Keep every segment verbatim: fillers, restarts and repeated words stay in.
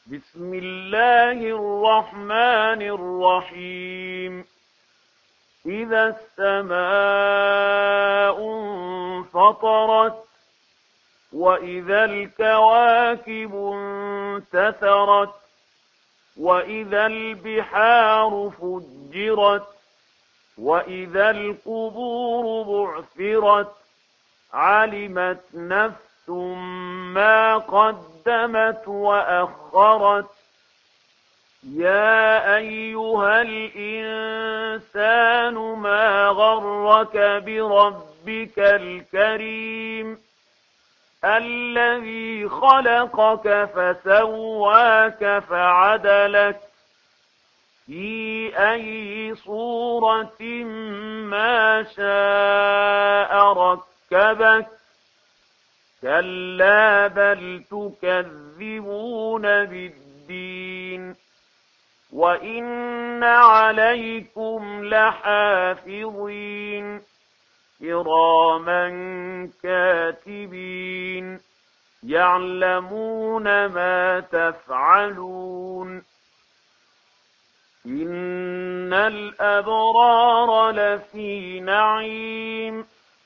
بسم الله الرحمن الرحيم إذا السماء انفطرت وإذا الكواكب انتثرت وإذا البحار فجرت وإذا القبور بعثرت علمت نفس ما قدمت وأخرت يا أيها الإنسان ما غرك بربك الكريم الذي خلقك فسواك فعدلك في أي صورة ما شاء ركبك كلا بل تكذبون بالدين وإن عليكم لحافظين كراما كاتبين يعلمون ما تفعلون إن الأبرار لفي نعيم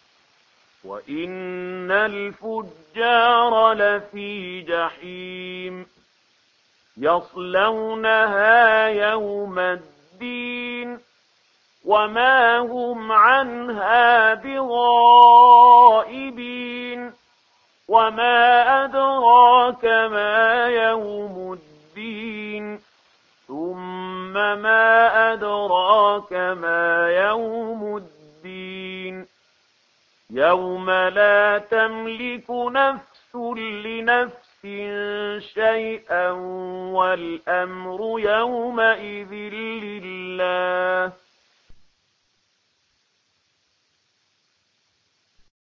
وإن الفجار لفي جحيم يصلونها يوم الدين وما هم عنها بغائبين وما أدراك ما يوم الدين ثم ما أدراك ما يوم الدين يوم لا تملك نفس لنفس شيئا والأمر يومئذ لله